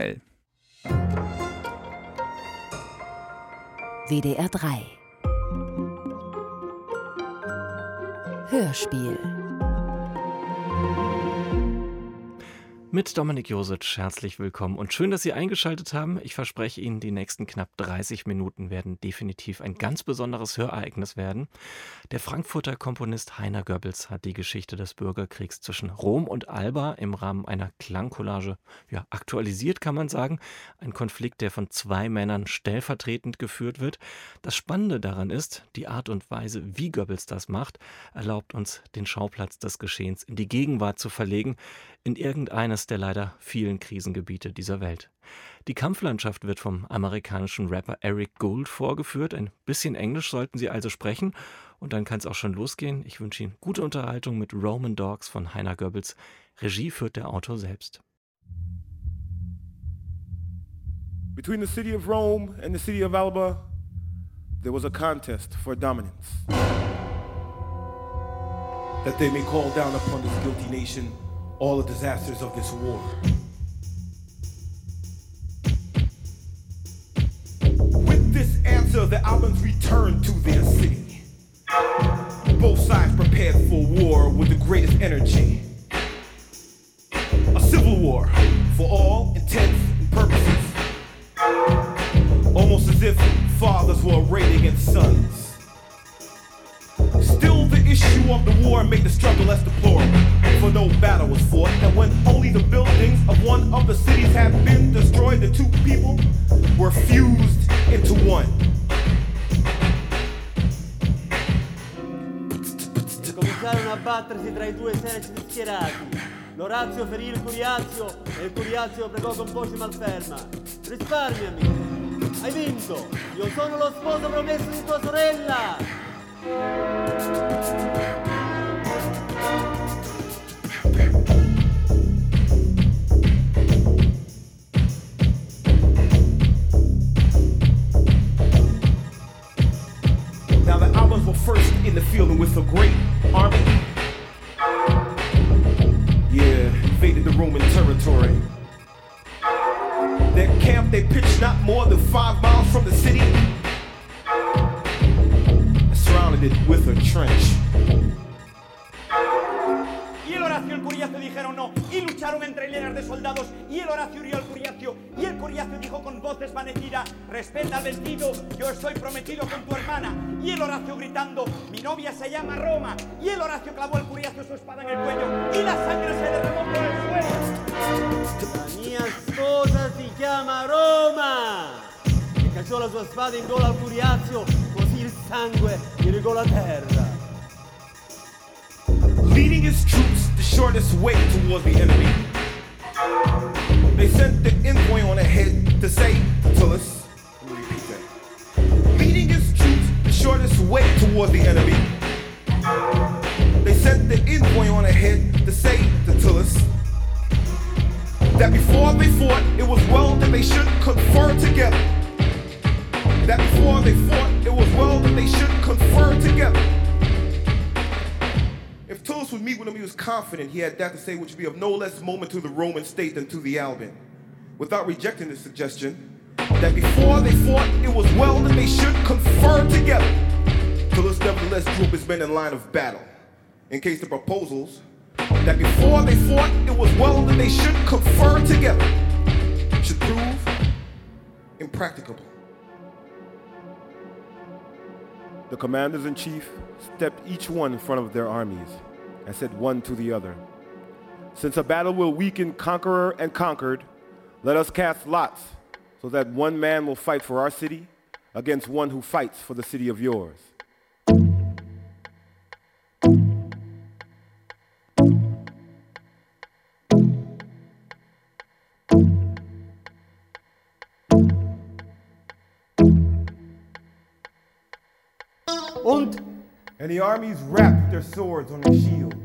WDR 3 Hörspiel Mit Dominik Josic, herzlich willkommen und schön, dass Sie eingeschaltet haben. Ich verspreche Ihnen, die nächsten knapp 30 Minuten werden definitiv ein ganz besonderes Hörereignis werden. Der Frankfurter Komponist Heiner Goebbels hat die Geschichte des Bürgerkriegs zwischen Rom und Alba im Rahmen einer Klangcollage aktualisiert, kann man sagen. Ein Konflikt, der von zwei Männern stellvertretend geführt wird. Das Spannende daran ist, die Art und Weise, wie Goebbels das macht, erlaubt uns, den Schauplatz des Geschehens in die Gegenwart zu verlegen, in irgendeines der leider vielen Krisengebiete dieser Welt. Die Kampflandschaft wird vom amerikanischen Rapper Eric Gould vorgeführt. Ein bisschen Englisch sollten Sie also sprechen. Und dann kann es auch schon losgehen. Ich wünsche Ihnen gute Unterhaltung mit Roman Dogs von Heiner Goebbels. Regie führt der Autor selbst. Between the city of Rome and the city of Alba, there was a contest for dominance. That they may call down upon this guilty nation all the disasters of this war. With this answer, the Albans returned to their city. Both sides prepared for war with the greatest energy. A civil war for all intents and purposes. Almost as if fathers were arrayed against sons. Still the issue of the war made the struggle less deplorable, for no battle was fought, and when only the buildings of one of the cities had been destroyed, the two people were fused into one. Cominciarono a battersi tra I due eserciti schierati. L'Orazio ferì il Curiazio e il Curiazio pregò con voce malferma: risparmiami, hai vinto, io sono lo sposo promesso di tua sorella. Now the Albans were first in the field and with a great army. Invaded the Roman territory. Their camp they pitched not more than 5 miles from the city. Surrounded it with a trench. Y el Horacio y el Curiacio dijeron no, y lucharon entre hileras de soldados, y el Horacio hirió al Curiacio, y el Curiacio dijo con voz desvanecida: respeta al vencido, yo estoy prometido con tu hermana. Y el Horacio gritando: mi novia se llama Roma. Y el Horacio clavó al Curiacio su espada en el cuello, y la sangre se derramó por el suelo. La mia sposa si chiama Roma! E cacciò la sua spada in gola al Curiazio, così il sangue gli regò la terra. Leading his troops the shortest way towards the enemy. They sent the envoy on ahead to say to us, let me repeat that. Leading his troops the shortest way towards the enemy. They sent the envoy on ahead to say to Tullus that before they fought, it was well that they should confer together. That before they fought, it was well that they should confer together. If Tullus would meet with him, he was confident he had that to say which would be of no less moment to the Roman state than to the Alban. Without rejecting this suggestion, that before they fought, it was well that they should confer together. Tullus nevertheless drew up his men in line of battle. In case the proposals, that before they fought, it was well that they should confer together, should prove impracticable. The commanders-in-chief stepped each one in front of their armies and said one to the other, since a battle will weaken conqueror and conquered, let us cast lots so that one man will fight for our city against one who fights for the city of yours. And the armies wrapped their swords on their shields.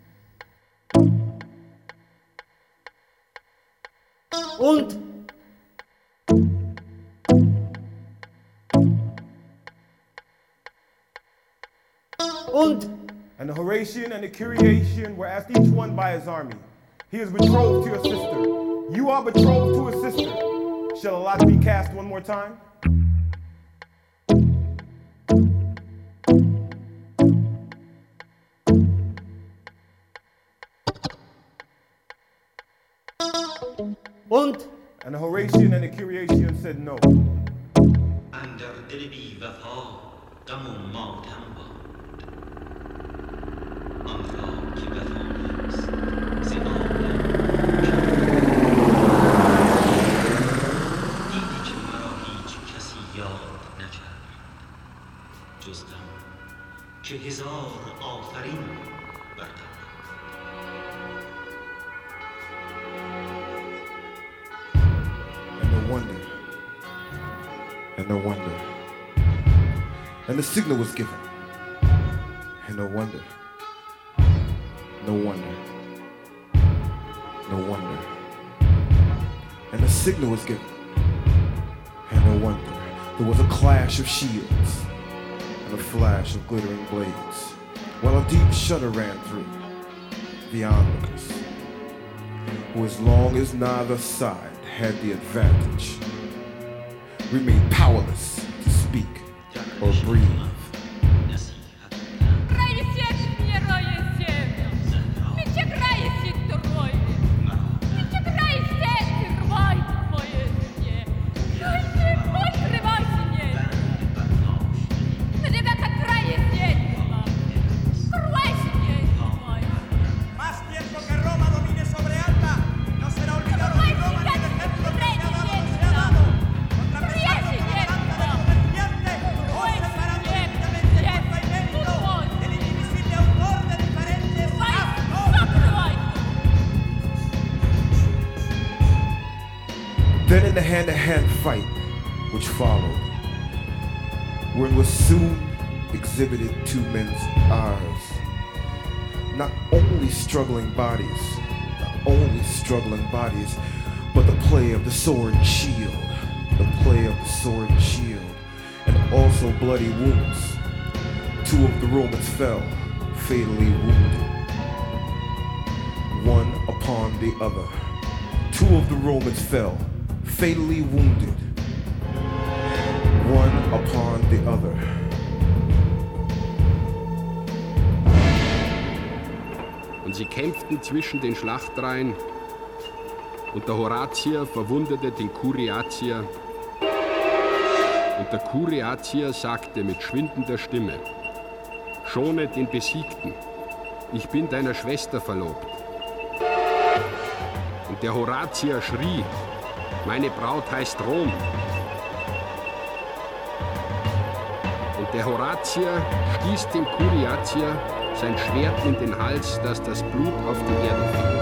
And the Horatian and the Curiatian were asked each one by his army. He is betrothed to your sister. You are betrothed to a sister. Shall a lot be cast one more time? Und? And the Horatian and the Curiatian said no. Under Dilibi Vafar, Damu Mount Hamba. Amra Kibathons, Zinanda. Didi Marahi Kasiyad Najar. Justam, Chehizar Alfarin Barta. And no wonder. And the signal was given. And no wonder. No wonder. No wonder. And the signal was given. And no wonder. There was a clash of shields and a flash of glittering blades, while a deep shudder ran through the onlookers, who as long as neither side had the advantage, remained powerless to speak or breathe. Then in the hand-to-hand fight which followed, where it was soon exhibited two men's eyes, not only struggling bodies, but the play of the sword and shield, and also bloody wounds. Two of the Romans fell, fatally wounded, one upon the other. Two of the Romans fell, fatally wounded, one upon the other. Und sie kämpften zwischen den Schlachtreihen, und der Horatier verwundete den Curiatier. Und der Curiatier sagte mit schwindender Stimme: Schone den Besiegten, ich bin deiner Schwester verlobt. Und der Horatier schrie: Meine Braut heißt Rom. Und der Horatier stieß dem Curiatier sein Schwert in den Hals, dass das Blut auf die Erde fiel.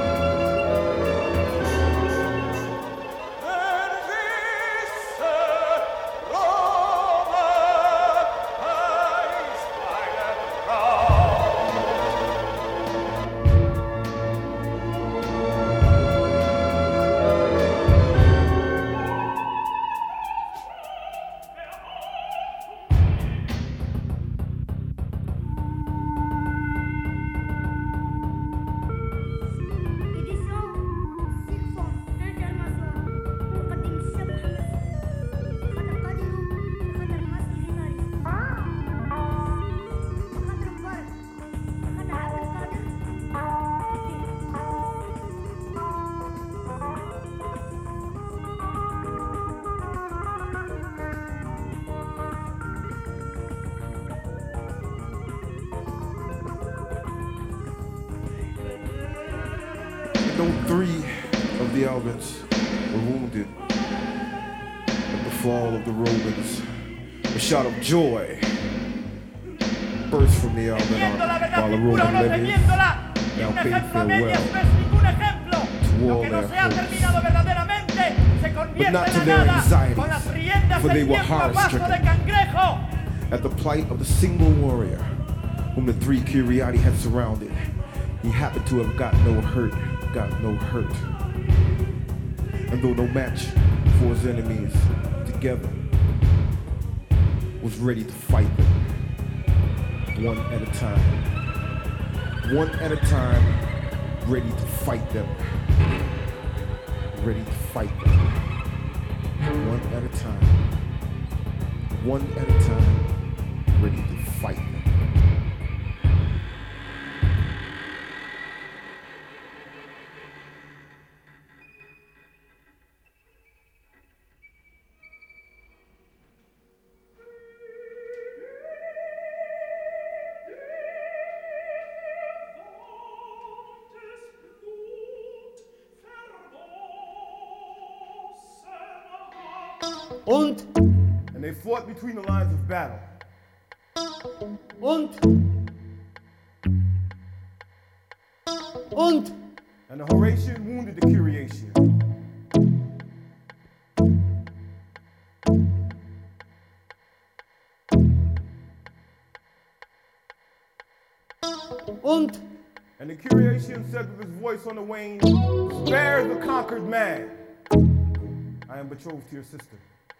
Three of the Albans were wounded at the fall of the Romans. A shout of joy burst from the Alban army, while the Roman levies now bade farewell to all their hopes, but not to their anxieties, for they were horror-stricken at the plight of the single warrior whom the three Curiati had surrounded. He happened to have got no hurt, and though no match for his enemies, together was ready to fight them, one at a time, ready to fight them. ready to fight them. One at a time. One at a time, ready to fight them. And they fought between the lines of battle. And the Horatian wounded the Curiatian. And the Curiatian said with his voice on the wane, "Spare the conquered man. I am betrothed to your sister."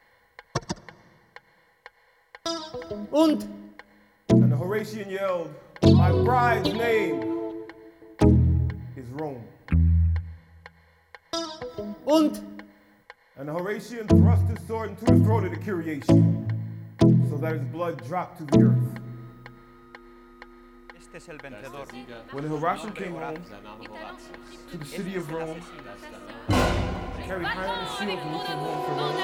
And the Horatian yelled, "My bride's name is Rome." And the Horatian thrust his sword into the throat of the Curiatian, so that his blood dropped to the earth. When the Horatian came home to the city of Rome, he carried high on his shield when he came home from Rome.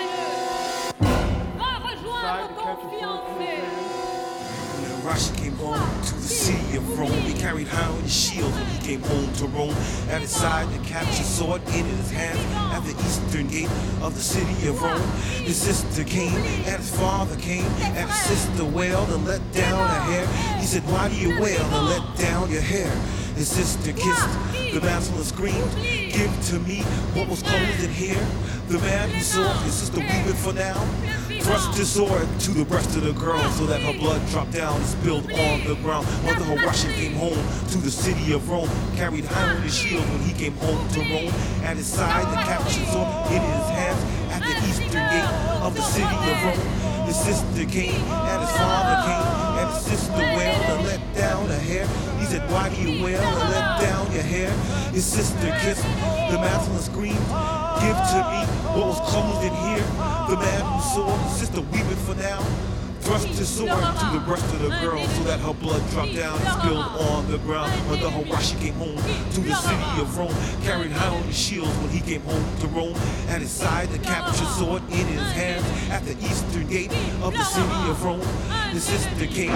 When the Horatian came home to the city of Rome, he carried high on his shield when he came home to Rome. At his side, the captured sword in his hand. At the eastern gate of the city of Rome, his sister came, and his father came, and his sister wailed and let down her hair. He said, "Why do you wail and let down your hair?" His sister kissed the mantle and screamed, "Give to me what was clothed in here." The man who saw his sister weeping for now thrust his sword to the breast of the girl so that her blood dropped down and spilled on the ground. When the Horatian came home to the city of Rome, carried high on his shield when he came home to Rome. At his side, the captured sword in his hands. At the eastern gate of the city of Rome, his sister came, and his father came, and his sister wailed and let down her hair. He said, "Why do you wail and let down your hair?" His sister kissed the mantle and screamed, "Give to me what was clothed in here." The man who saw his sister weeping for now thrust his sword to the breast of the girl so that her blood dropped down and spilled on the ground. When the Horatian came home to the city of Rome, carried high on his shield when he came home to Rome. At his side, the captured sword in his hand. At the eastern gate of the city of Rome, his sister came.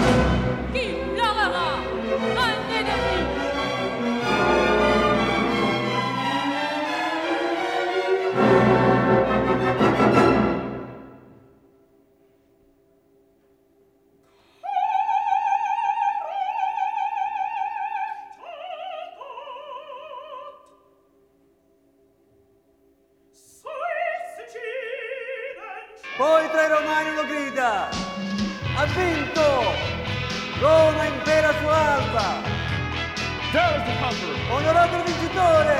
Poi tra i romani uno grida: "Ha vinto! Roma impera su Alba! There is the conqueror. Onorato il vincitore!"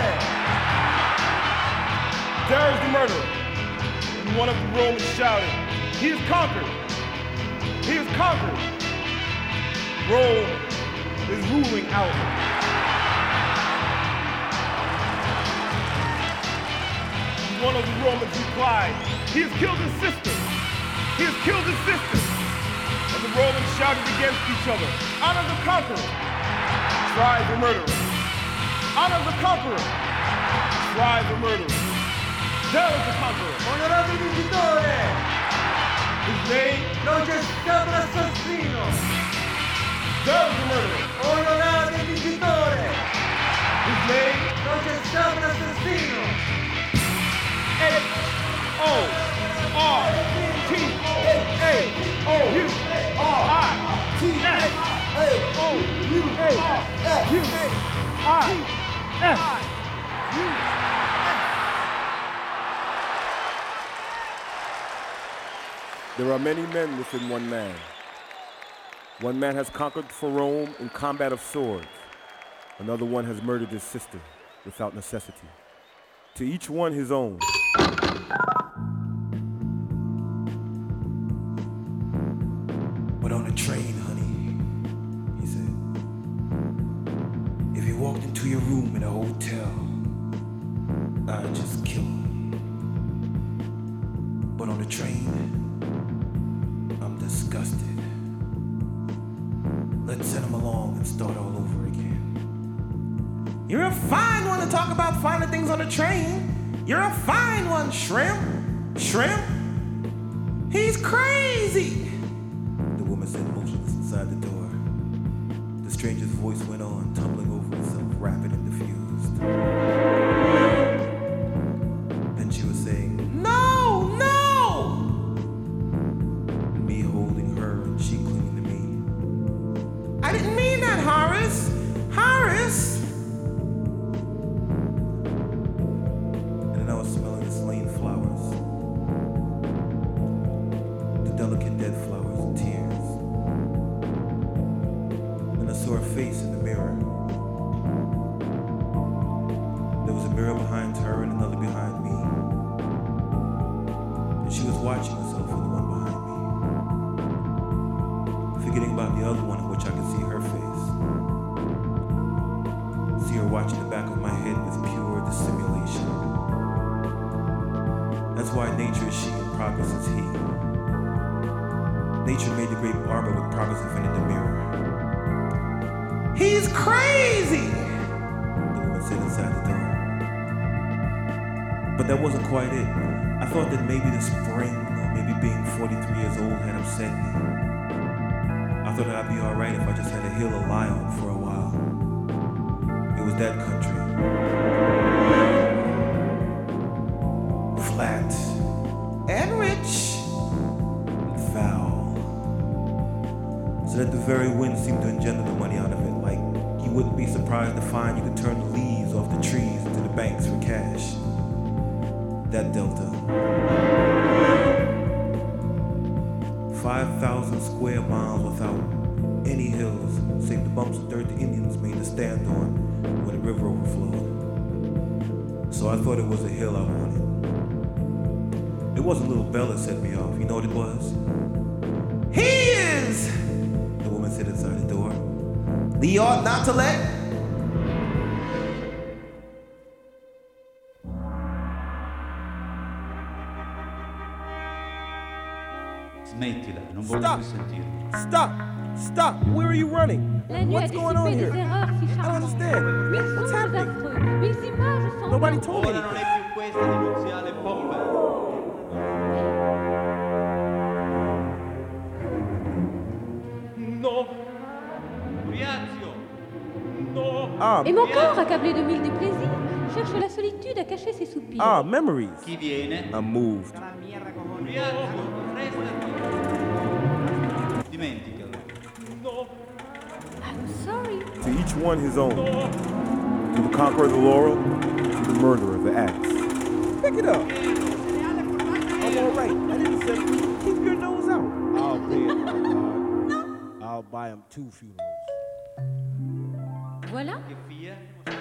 There is the murderer. And one of the Romans shouted, "He is conquered! He is conquered! Rome is ruling out." One of the Romans replied, "He has killed his sister! He has killed his sister!" And the Romans shouted against each other, "Honor the conqueror! Try the murderer! Honor the conqueror! Try the murderer!" There is the conqueror! Onorato il vincitore! His name? Non c'è stato un assassino! There is the murderer! Onorato il vincitore! His name? Non c'è stato un assassino! There are many men within one man. One man has conquered for Rome in combat of swords. Another one has murdered his sister without necessity. To each one his own. But on the train, honey, he said, if he walked into your room in a hotel, I'd just kill him. on the train. I'm disgusted. Let's send him along and start all over again. You're a fine one to talk about finding things on the train. You're a fine one, Shrimp. Shrimp? He's crazy. The woman said motionless inside the door. The stranger's voice went on, tumbling over itself, rapid and diffused. Then she was saying, no, no! Me holding her and she clinging to me. I didn't mean that, Horace! Horace! And then I was smelling the slain flowers. The delicate dead flowers and tears. And I saw her face in the mirror. There was a mirror behind her and another behind me. And she was watching herself in the one behind me. Forgetting about the other one in which I could see her face. See her watching the back of my head with pure dissimulation. That's why nature is she and progress is he. Nature made the great barber with progress invented the mirror. He's crazy! The woman said inside the door. But that wasn't quite it. I thought that maybe the spring, or maybe being 43 years old had upset me. I thought I'd be alright if I just had a hill to lie on for a while. It was that country. Flat. And rich. And foul. So that the very wind seemed to engender the money out of it. Like you wouldn't be surprised to find you could turn the leaves off the trees into the banks for cash. That delta. 5,000 square miles without any hills, save the bumps of dirt the Indians made to stand on when the river overflowed. So I thought it was a hill I wanted. It wasn't Little Bella that set me off. You know what it was? He is! The woman said inside the door. The ought not to let. Smettila, non voglio più sentirlo. Stop! Stop! Where are you running? What's going on here? I don't understand. What's happening? Nobody told me Ora non è più questa l'iniziale bomba. No! Curiazio! Ah, Et mon corps, accablé de mille déplaisirs, cherche la solitude à cacher ses soupirs. ah, memories. Chi viene? I'm moved. Curiazio! Restati! Dimenticalo. I'm sorry. To each one his own. To the conqueror of the laurel, to the murderer of the axe. Pick it up. I'm all right. I didn't say keep your nose out. I'll pay it, my God. I'll buy him 2 funerals. Voilà. Che fia?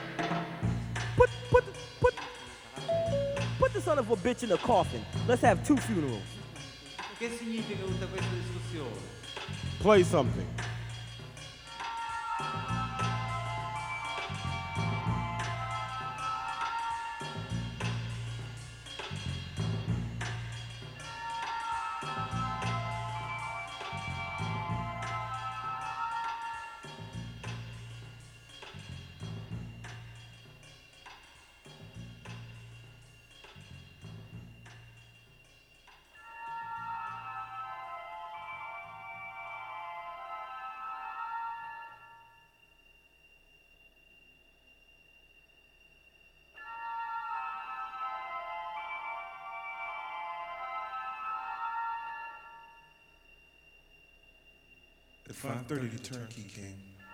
Put the son of a bitch in a coffin. Let's have 2 funerals. Che significa tutta questa discussione? Play something. At 5:30, the turnkey came.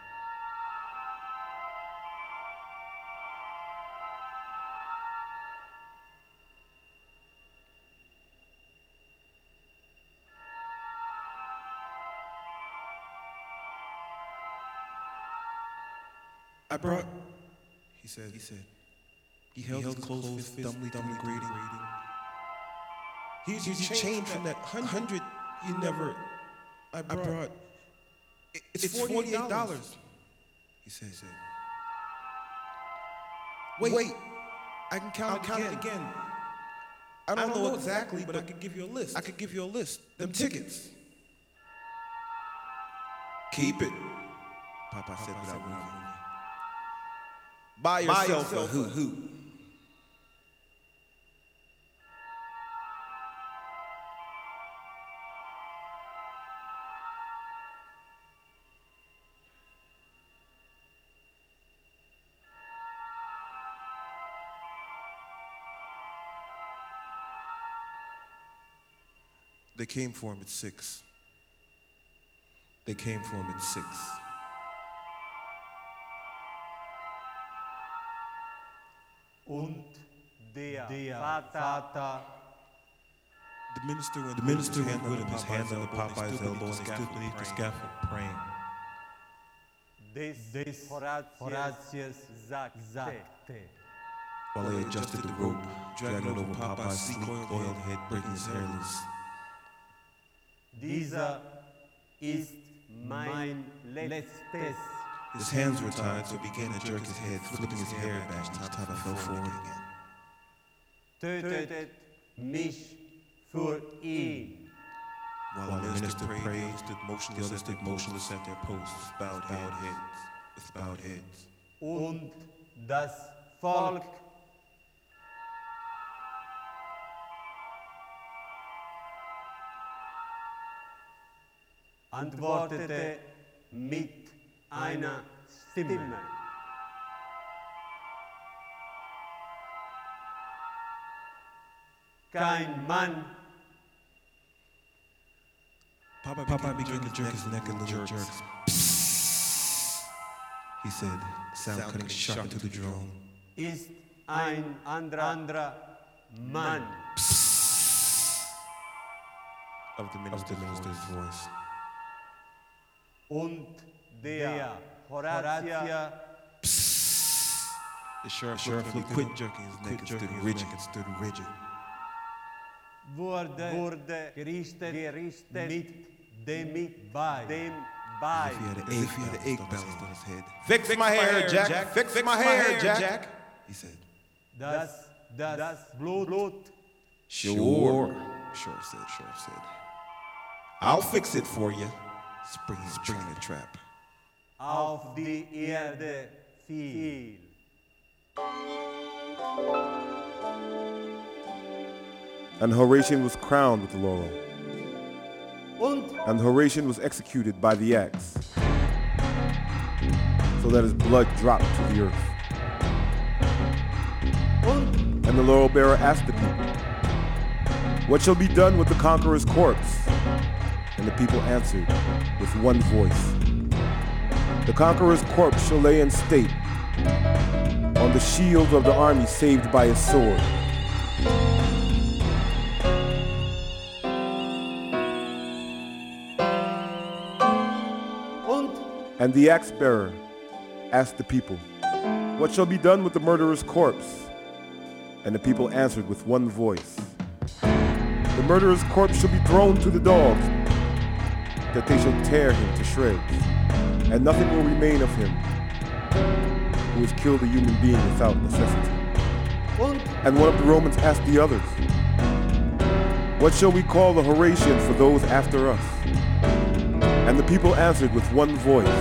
I brought, he said. He held his closed fist, dumbly grating. Here's your change from that 100 you never, I brought. It's $48, he said. Wait, I can count it again. I don't know exactly, but I could give you a list. I could give you a list. Them tickets. Keep it. Papa said without moving. Buy yourself a hoot. They came for him at 6. They came for him at 6. Und der Vater. The minister went with him, his hands on the Popeye's elbow, and they stood beneath the scaffold praying. Des Horatius sagte. While they adjusted the rope, dragging it over Popeye's sleek, oiled head, breaking his hair loose. Dieser ist mein letztes. His hands were tied, so he began to jerk his head, flipping his hair back until Papa fell forward again. Tötet mich für ihn. While the minister prayed, they stood motionless at their posts, with bowed heads. Und das Volk antwortete mit einer Stimme. Kein Mann. Papa began to jerk his neck in little jerks. He said, sound cutting sharp into the drone. Ist ein anderer Mann. Of the minister's voice. Und der Horatia. The sheriff quit jerking his neck and stood rigid. Wurde gerichtet mit dem Bein. As if he had an egg balanced on his head. Fix my hair, Jack. Fix my hair, Jack. He said. Das Blut. Sure, Sheriff said. I'll fix it for you. Springing the trap. Auf die Erde fiel. And Horatian was crowned with the laurel. And Horatian was executed by the axe, so that his blood dropped to the earth. And the laurel bearer asked the people, "What shall be done with the conqueror's corpse?" And the people answered with one voice, "The conqueror's corpse shall lay in state on the shield of the army saved by his sword." And the axe bearer asked the people, "What shall be done with the murderer's corpse?" And the people answered with one voice, "The murderer's corpse shall be thrown to the dogs, that they shall tear him to shreds, and nothing will remain of him who has killed a human being without necessity." And one of the Romans asked the others, "What shall we call the Horatian for those after us?" And the people answered with one voice,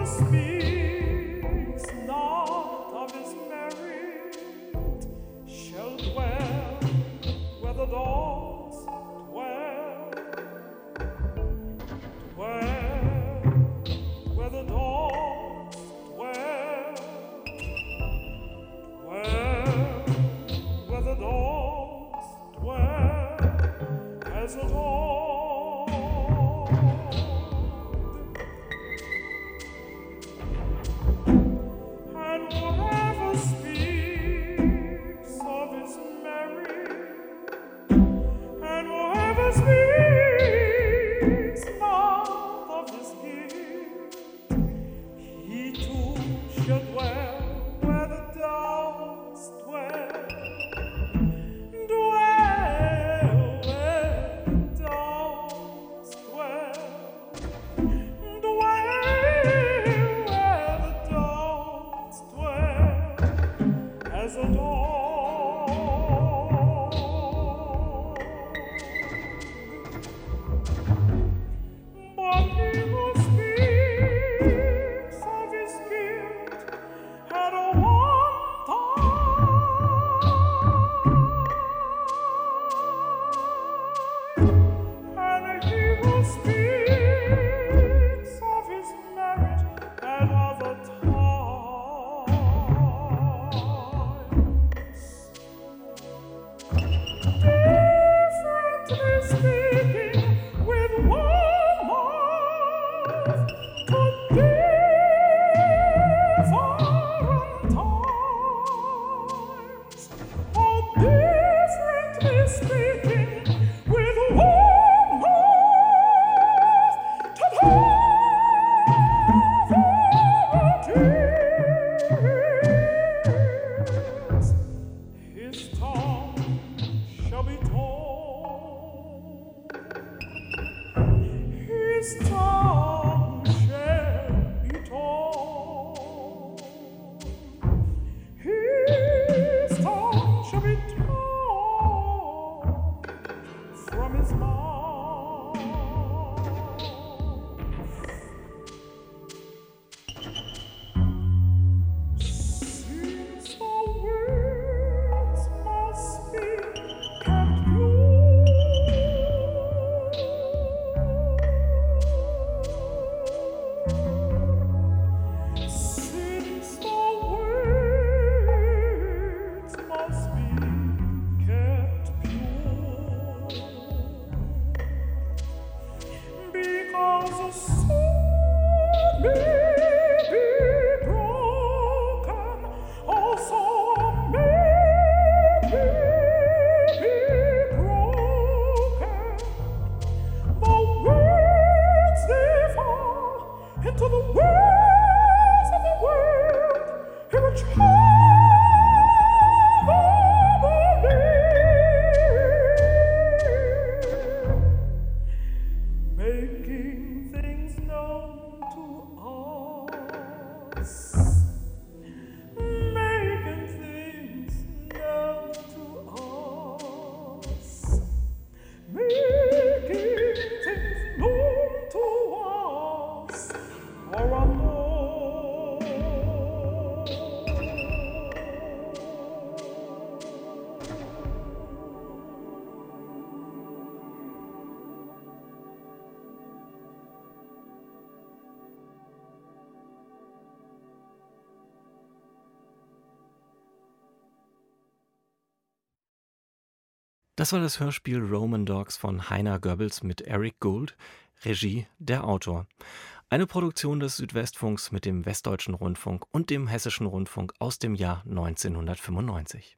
Das war das Hörspiel Roman Dogs von Heiner Goebbels mit Eric Gould, Regie der Autor. Eine Produktion des Südwestfunks mit dem Westdeutschen Rundfunk und dem Hessischen Rundfunk aus dem Jahr 1995.